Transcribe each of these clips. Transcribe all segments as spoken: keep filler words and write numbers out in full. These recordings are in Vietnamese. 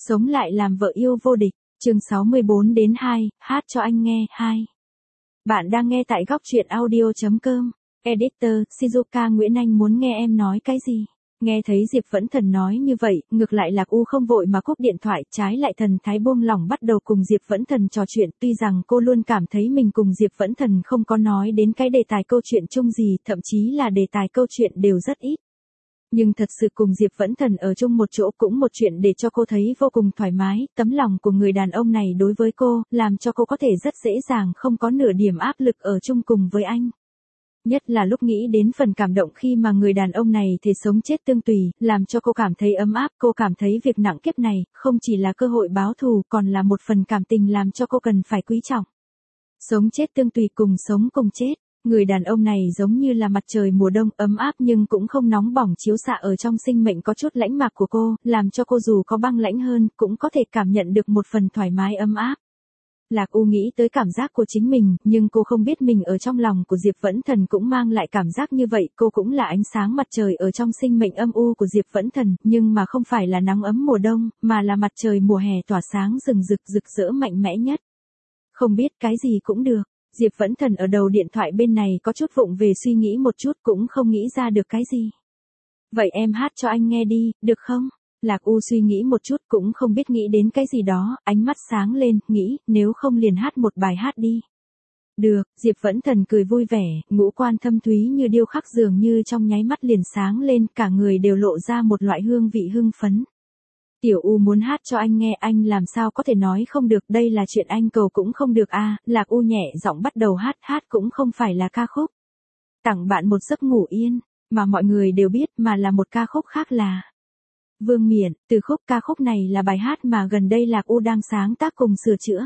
Sống lại làm vợ yêu vô địch, chương sáu mươi bốn đến hai, hát cho anh nghe, hai. Bạn đang nghe tại góc truyện audio.com. Editor, Shizuka Nguyễn Anh muốn nghe em nói cái gì? Nghe thấy Diệp Vẫn Thần nói như vậy, ngược lại Lạc U không vội mà cúp điện thoại, trái lại thần thái buông lỏng bắt đầu cùng Diệp Vẫn Thần trò chuyện, tuy rằng cô luôn cảm thấy mình cùng Diệp Vẫn Thần không có nói đến cái đề tài câu chuyện chung gì, thậm chí là đề tài câu chuyện đều rất ít. Nhưng thật sự cùng Diệp Vẫn Thần ở chung một chỗ cũng một chuyện để cho cô thấy vô cùng thoải mái, tấm lòng của người đàn ông này đối với cô, làm cho cô có thể rất dễ dàng không có nửa điểm áp lực ở chung cùng với anh. Nhất là lúc nghĩ đến phần cảm động khi mà người đàn ông này thể sống chết tương tùy, làm cho cô cảm thấy ấm áp, cô cảm thấy việc nặng kiếp này, không chỉ là cơ hội báo thù, còn là một phần cảm tình làm cho cô cần phải quý trọng. Sống chết tương tùy cùng sống cùng chết. Người đàn ông này giống như là mặt trời mùa đông ấm áp nhưng cũng không nóng bỏng chiếu xạ ở trong sinh mệnh có chút lãnh mạc của cô, làm cho cô dù có băng lãnh hơn cũng có thể cảm nhận được một phần thoải mái ấm áp. Lạc U nghĩ tới cảm giác của chính mình, nhưng cô không biết mình ở trong lòng của Diệp Vẫn Thần cũng mang lại cảm giác như vậy, cô cũng là ánh sáng mặt trời ở trong sinh mệnh âm u của Diệp Vẫn Thần, nhưng mà không phải là nắng ấm mùa đông, mà là mặt trời mùa hè tỏa sáng rừng rực rực rỡ mạnh mẽ nhất. Không biết cái gì cũng được. Diệp Vẫn Thần ở đầu điện thoại bên này có chút vụng về suy nghĩ một chút cũng không nghĩ ra được cái gì. Vậy em hát cho anh nghe đi, được không? Lạc U suy nghĩ một chút cũng không biết nghĩ đến cái gì đó, ánh mắt sáng lên, nghĩ, nếu không liền hát một bài hát đi. Được, Diệp Vẫn Thần cười vui vẻ, ngũ quan thâm thúy như điêu khắc dường như trong nháy mắt liền sáng lên, cả người đều lộ ra một loại hương vị hưng phấn. Tiểu U muốn hát cho anh nghe, anh làm sao có thể nói không được, đây là chuyện anh cầu cũng không được a. À, Lạc U nhẹ giọng bắt đầu hát, hát cũng không phải là ca khúc. Tặng bạn một giấc ngủ yên, mà mọi người đều biết, mà là một ca khúc khác là Vương Miện, từ khúc ca khúc này là bài hát mà gần đây Lạc U đang sáng tác cùng sửa chữa.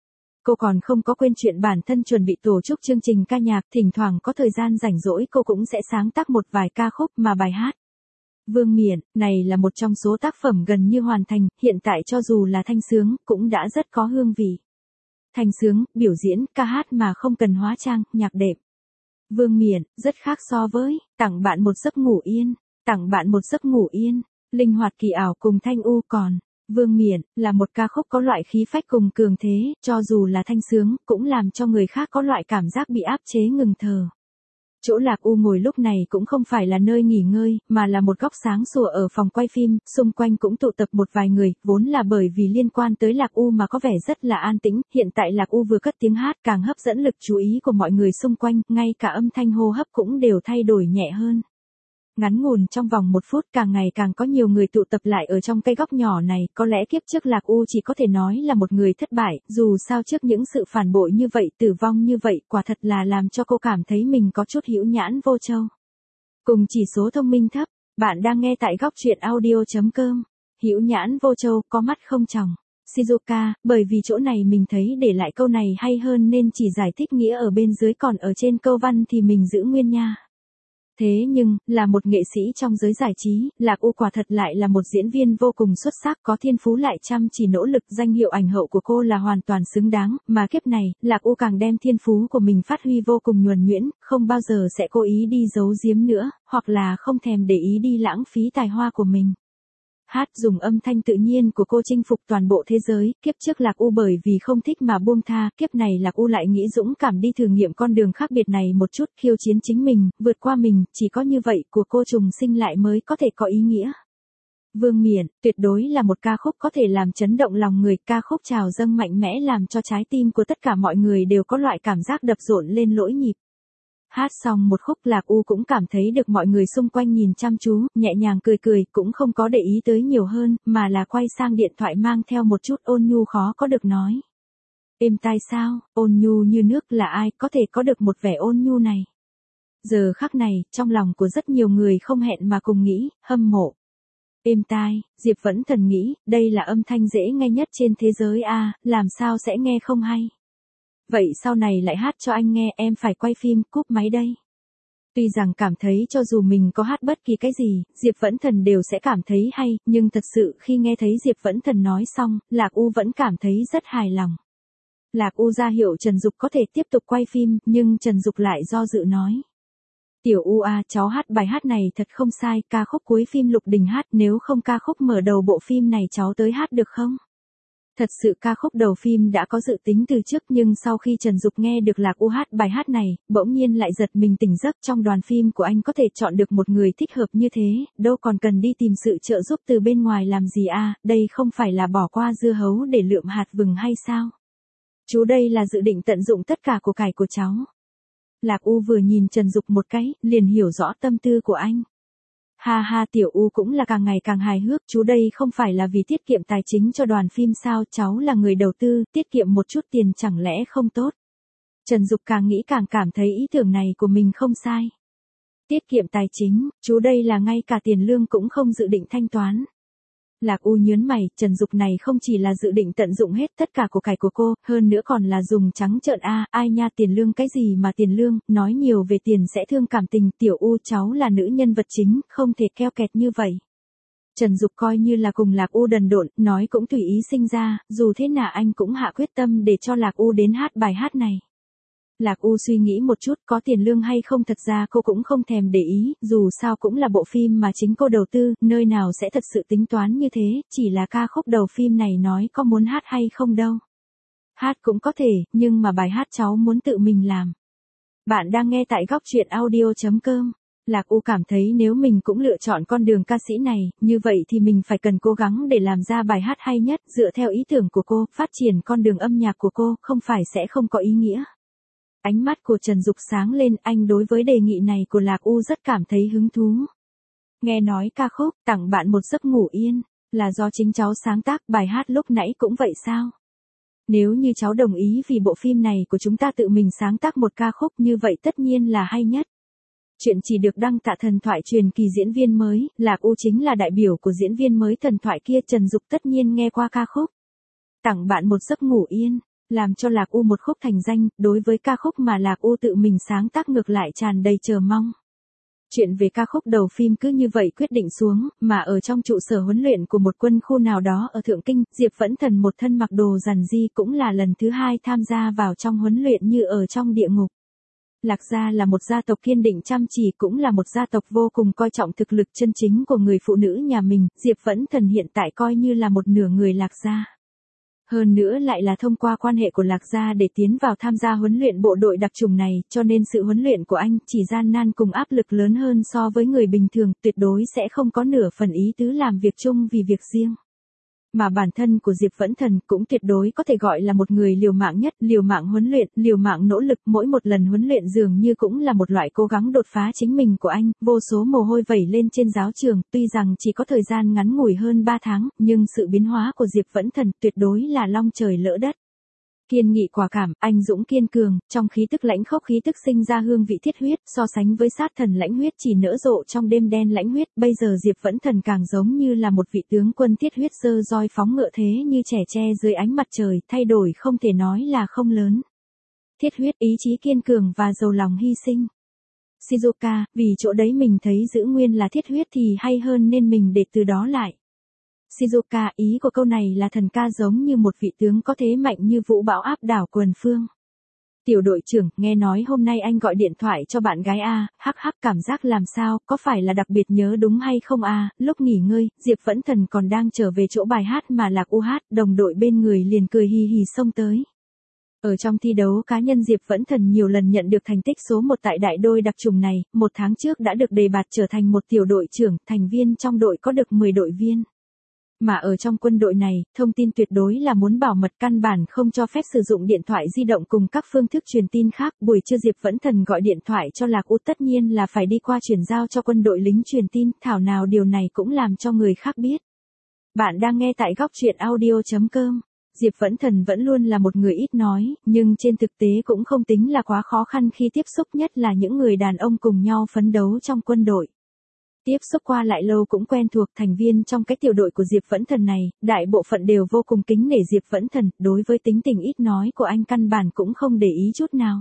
Cô còn không có quên chuyện bản thân chuẩn bị tổ chức chương trình ca nhạc, thỉnh thoảng có thời gian rảnh rỗi cô cũng sẽ sáng tác một vài ca khúc mà bài hát. Vương Miện, này là một trong số tác phẩm gần như hoàn thành, hiện tại cho dù là thanh sướng, cũng đã rất có hương vị. Thanh sướng, biểu diễn, ca hát mà không cần hóa trang, nhạc đệm. Vương Miện, rất khác so với, tặng bạn một giấc ngủ yên, tặng bạn một giấc ngủ yên, linh hoạt kỳ ảo cùng thanh u còn. Vương Miện, là một ca khúc có loại khí phách cùng cường thế, cho dù là thanh sướng, cũng làm cho người khác có loại cảm giác bị áp chế ngừng thở. Chỗ Lạc U ngồi lúc này cũng không phải là nơi nghỉ ngơi, mà là một góc sáng sủa ở phòng quay phim, xung quanh cũng tụ tập một vài người, vốn là bởi vì liên quan tới Lạc U mà có vẻ rất là an tĩnh, hiện tại Lạc U vừa cất tiếng hát càng hấp dẫn lực chú ý của mọi người xung quanh, ngay cả âm thanh hô hấp cũng đều thay đổi nhẹ hơn. Ngắn ngủn trong vòng một phút càng ngày càng có nhiều người tụ tập lại ở trong cái góc nhỏ này, có lẽ kiếp trước Lạc U chỉ có thể nói là một người thất bại, dù sao trước những sự phản bội như vậy, tử vong như vậy, quả thật là làm cho cô cảm thấy mình có chút hữu nhãn vô châu. Cùng chỉ số thông minh thấp, bạn đang nghe tại góc truyện audio.com. Hữu nhãn vô châu, có mắt không tròng. Shizuka, bởi vì chỗ này mình thấy để lại câu này hay hơn nên chỉ giải thích nghĩa ở bên dưới, còn ở trên câu văn thì mình giữ nguyên nha. Thế nhưng, là một nghệ sĩ trong giới giải trí, Lạc U quả thật lại là một diễn viên vô cùng xuất sắc, có thiên phú lại chăm chỉ nỗ lực, danh hiệu ảnh hậu của cô là hoàn toàn xứng đáng, mà kiếp này, Lạc U càng đem thiên phú của mình phát huy vô cùng nhuần nhuyễn, không bao giờ sẽ cố ý đi giấu giếm nữa, hoặc là không thèm để ý đi lãng phí tài hoa của mình. Hát dùng âm thanh tự nhiên của cô chinh phục toàn bộ thế giới, kiếp trước Lạc U bởi vì không thích mà buông tha, kiếp này Lạc U lại nghĩ dũng cảm đi thử nghiệm con đường khác biệt này một chút, khiêu chiến chính mình, vượt qua mình, chỉ có như vậy của cô trùng sinh lại mới có thể có ý nghĩa. Vương Miện, tuyệt đối là một ca khúc có thể làm chấn động lòng người, ca khúc trào dâng mạnh mẽ làm cho trái tim của tất cả mọi người đều có loại cảm giác đập rộn lên lỗi nhịp. Hát xong một khúc Lạc U cũng cảm thấy được mọi người xung quanh nhìn chăm chú, nhẹ nhàng cười cười, cũng không có để ý tới nhiều hơn, mà là quay sang điện thoại mang theo một chút ôn nhu khó có được nói. Êm tai sao, ôn nhu như nước là ai có thể có được một vẻ ôn nhu này. Giờ khắc này, trong lòng của rất nhiều người không hẹn mà cùng nghĩ, hâm mộ. Êm tai, Diệp Vẫn Thần nghĩ, đây là âm thanh dễ nghe nhất trên thế giới a, à, làm sao sẽ nghe không hay. Vậy sau này lại hát cho anh nghe, em phải quay phim, cúp máy đây. Tuy rằng cảm thấy cho dù mình có hát bất kỳ cái gì, Diệp Vẫn Thần đều sẽ cảm thấy hay, nhưng thật sự khi nghe thấy Diệp Vẫn Thần nói xong, Lạc U vẫn cảm thấy rất hài lòng. Lạc U ra hiệu Trần Dục có thể tiếp tục quay phim, nhưng Trần Dục lại do dự nói. Tiểu U à, cháu hát bài hát này thật không sai, ca khúc cuối phim Lục Đình hát, nếu không ca khúc mở đầu bộ phim này cháu tới hát được không? Thật sự ca khúc đầu phim đã có dự tính từ trước, nhưng sau khi Trần Dục nghe được Lạc U hát bài hát này, bỗng nhiên lại giật mình tỉnh giấc. Trong đoàn phim của anh có thể chọn được một người thích hợp như thế, đâu còn cần đi tìm sự trợ giúp từ bên ngoài làm gì à, đây không phải là bỏ qua dưa hấu để lượm hạt vừng hay sao? Chú đây là dự định tận dụng tất cả của cải của cháu. Lạc U vừa nhìn Trần Dục một cái, liền hiểu rõ tâm tư của anh. Ha ha, Tiểu U cũng là càng ngày càng hài hước, chú đây không phải là vì tiết kiệm tài chính cho đoàn phim sao, cháu là người đầu tư, tiết kiệm một chút tiền chẳng lẽ không tốt. Trần Dục càng nghĩ càng cảm thấy ý tưởng này của mình không sai. Tiết kiệm tài chính, chú đây là ngay cả tiền lương cũng không dự định thanh toán. Lạc U nhớn mày, Trần Dục này không chỉ là dự định tận dụng hết tất cả của cải của cô, hơn nữa còn là dùng trắng trợn a, à, ai nha, tiền lương cái gì mà tiền lương, nói nhiều về tiền sẽ thương cảm tình, Tiểu U cháu là nữ nhân vật chính, không thể keo kẹt như vậy. Trần Dục coi như là cùng Lạc U đần độn, nói cũng tùy ý sinh ra, dù thế nào anh cũng hạ quyết tâm để cho Lạc U đến hát bài hát này. Lạc U suy nghĩ một chút, có tiền lương hay không thật ra cô cũng không thèm để ý, dù sao cũng là bộ phim mà chính cô đầu tư, nơi nào sẽ thật sự tính toán như thế, chỉ là ca khúc đầu phim này nói có muốn hát hay không đâu. Hát cũng có thể, nhưng mà bài hát cháu muốn tự mình làm. Bạn đang nghe tại góc truyện audio chấm com. Lạc U cảm thấy nếu mình cũng lựa chọn con đường ca sĩ này, như vậy thì mình phải cần cố gắng để làm ra bài hát hay nhất, dựa theo ý tưởng của cô, phát triển con đường âm nhạc của cô, không phải sẽ không có ý nghĩa. Ánh mắt của Trần Dục sáng lên, anh đối với đề nghị này của Lạc U rất cảm thấy hứng thú. Nghe nói ca khúc Tặng Bạn Một Giấc Ngủ Yên là do chính cháu sáng tác, bài hát lúc nãy cũng vậy sao? Nếu như cháu đồng ý vì bộ phim này của chúng ta tự mình sáng tác một ca khúc như vậy tất nhiên là hay nhất. Chuyện chỉ được đăng tại Thần Thoại truyền kỳ diễn viên mới, Lạc U chính là đại biểu của diễn viên mới Thần Thoại kia. Trần Dục tất nhiên nghe qua ca khúc Tặng Bạn Một Giấc Ngủ Yên, làm cho Lạc U một khúc thành danh, đối với ca khúc mà Lạc U tự mình sáng tác ngược lại tràn đầy chờ mong. Chuyện về ca khúc đầu phim cứ như vậy quyết định xuống, mà ở trong trụ sở huấn luyện của một quân khu nào đó ở Thượng Kinh, Diệp Vẫn Thần một thân mặc đồ rằn di cũng là lần thứ hai tham gia vào trong huấn luyện như ở trong địa ngục. Lạc gia là một gia tộc kiên định chăm chỉ, cũng là một gia tộc vô cùng coi trọng thực lực chân chính của người phụ nữ nhà mình, Diệp Vẫn Thần hiện tại coi như là một nửa người Lạc gia. Hơn nữa lại là thông qua quan hệ của Lạc gia để tiến vào tham gia huấn luyện bộ đội đặc chủng này, cho nên sự huấn luyện của anh chỉ gian nan cùng áp lực lớn hơn so với người bình thường, tuyệt đối sẽ không có nửa phần ý tứ làm việc chung vì việc riêng. Mà bản thân của Diệp Vẫn Thần cũng tuyệt đối có thể gọi là một người liều mạng nhất, liều mạng huấn luyện, liều mạng nỗ lực, mỗi một lần huấn luyện dường như cũng là một loại cố gắng đột phá chính mình của anh, vô số mồ hôi vẩy lên trên giáo trường, tuy rằng chỉ có thời gian ngắn ngủi hơn ba tháng, nhưng sự biến hóa của Diệp Vẫn Thần tuyệt đối là long trời lỡ đất. Kiên nghị quả cảm, anh dũng kiên cường, trong khí tức lãnh khốc khí tức sinh ra hương vị thiết huyết, so sánh với sát thần lãnh huyết chỉ nở rộ trong đêm đen lãnh huyết, bây giờ Diệp Vẫn Thần càng giống như là một vị tướng quân thiết huyết giơ roi phóng ngựa thế như trẻ tre dưới ánh mặt trời, thay đổi không thể nói là không lớn. Thiết huyết, ý chí kiên cường và giàu lòng hy sinh. Shizuka, vì chỗ đấy mình thấy giữ nguyên là thiết huyết thì hay hơn nên mình để từ đó lại. Shizuka, ý của câu này là thần ca giống như một vị tướng có thế mạnh như vũ bão áp đảo quần phương. Tiểu đội trưởng, nghe nói hôm nay anh gọi điện thoại cho bạn gái a, hắc hắc, cảm giác làm sao, có phải là đặc biệt nhớ đúng hay không a? Lúc nghỉ ngơi, Diệp Vẫn Thần còn đang trở về chỗ bài hát mà Lạc U hát, đồng đội bên người liền cười hì hì xông tới. Ở trong thi đấu cá nhân Diệp Vẫn Thần nhiều lần nhận được thành tích số một tại đại đôi đặc trùng này, một tháng trước đã được đề bạt trở thành một tiểu đội trưởng, thành viên trong đội có được mười đội viên. Mà ở trong quân đội này, thông tin tuyệt đối là muốn bảo mật, căn bản không cho phép sử dụng điện thoại di động cùng các phương thức truyền tin khác. Buổi trưa Diệp Vẫn Thần gọi điện thoại cho Lạc U tất nhiên là phải đi qua chuyển giao cho quân đội lính truyền tin, thảo nào điều này cũng làm cho người khác biết. Bạn đang nghe tại góc truyện audio chấm com. Diệp Vẫn Thần vẫn luôn là một người ít nói, nhưng trên thực tế cũng không tính là quá khó khăn khi tiếp xúc, nhất là những người đàn ông cùng nhau phấn đấu trong quân đội. Tiếp xúc qua lại lâu cũng quen thuộc, thành viên trong cái tiểu đội của Diệp Vẫn Thần này, đại bộ phận đều vô cùng kính nể Diệp Vẫn Thần, đối với tính tình ít nói của anh căn bản cũng không để ý chút nào.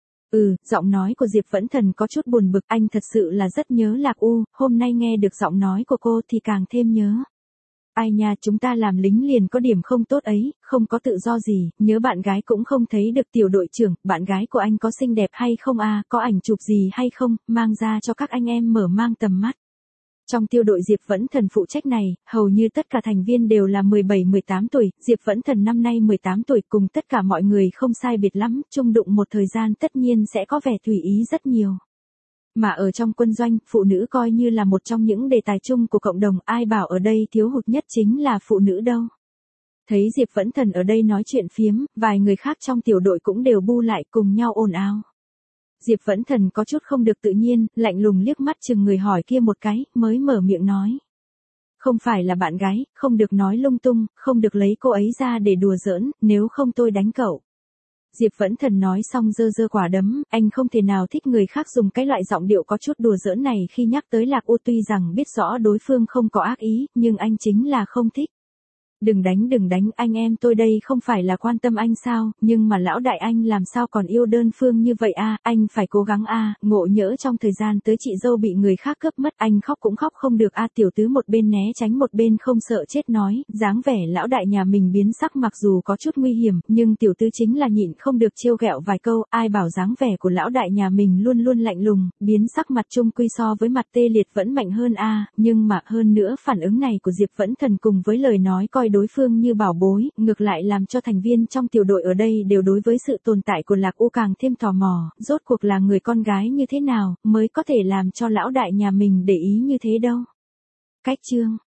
Ừ, giọng nói của Diệp Vẫn Thần có chút buồn bực, anh thật sự là rất nhớ Lạc U, hôm nay nghe được giọng nói của cô thì càng thêm nhớ. ai nha, chúng ta làm lính liền có điểm không tốt ấy, không có tự do gì, nhớ bạn gái cũng không thấy được. Tiểu đội trưởng, bạn gái của anh có xinh đẹp hay không a, có ảnh chụp gì hay không, mang ra cho các anh em mở mang tầm mắt. Trong tiêu đội Diệp Vẫn Thần phụ trách này, hầu như tất cả thành viên đều là mười bảy mười tám tuổi, Diệp Vẫn Thần năm nay mười tám tuổi, cùng tất cả mọi người không sai biệt lắm, chung đụng một thời gian tất nhiên sẽ có vẻ tùy ý rất nhiều. Mà ở trong quân doanh, phụ nữ coi như là một trong những đề tài chung của cộng đồng, ai bảo ở đây thiếu hụt nhất chính là phụ nữ đâu. Thấy Diệp Vẫn Thần ở đây nói chuyện phiếm, vài người khác trong tiểu đội cũng đều bu lại cùng nhau ồn ào. Diệp Vẫn Thần có chút không được tự nhiên, lạnh lùng liếc mắt chừng người hỏi kia một cái, mới mở miệng nói. Không phải là bạn gái, không được nói lung tung, không được lấy cô ấy ra để đùa giỡn, nếu không tôi đánh cậu. Diệp Vẫn Thần nói xong giơ giơ quả đấm, anh không thể nào thích người khác dùng cái loại giọng điệu có chút đùa giỡn này khi nhắc tới Lạc U, tuy rằng biết rõ đối phương không có ác ý, nhưng anh chính là không thích. Đừng đánh đừng đánh, anh em tôi đây không phải là quan tâm anh sao, nhưng mà lão đại anh làm sao còn yêu đơn phương như vậy a, anh phải cố gắng a, ngộ nhỡ trong thời gian tới chị dâu bị người khác cướp mất, anh khóc cũng khóc không được a. Tiểu tứ một bên né tránh một bên không sợ chết nói, dáng vẻ lão đại nhà mình biến sắc mặc dù có chút nguy hiểm, nhưng tiểu tứ chính là nhịn không được trêu ghẹo vài câu, ai bảo dáng vẻ của lão đại nhà mình luôn luôn lạnh lùng, biến sắc mặt chung quy so với mặt tê liệt vẫn mạnh hơn a, nhưng mà hơn nữa phản ứng này của Diệp Vẫn Thần cùng với lời nói coi đối phương như bảo bối, ngược lại làm cho thành viên trong tiểu đội ở đây đều đối với sự tồn tại của Lạc U càng thêm tò mò, rốt cuộc là người con gái như thế nào, mới có thể làm cho lão đại nhà mình để ý như thế đâu. Cách chương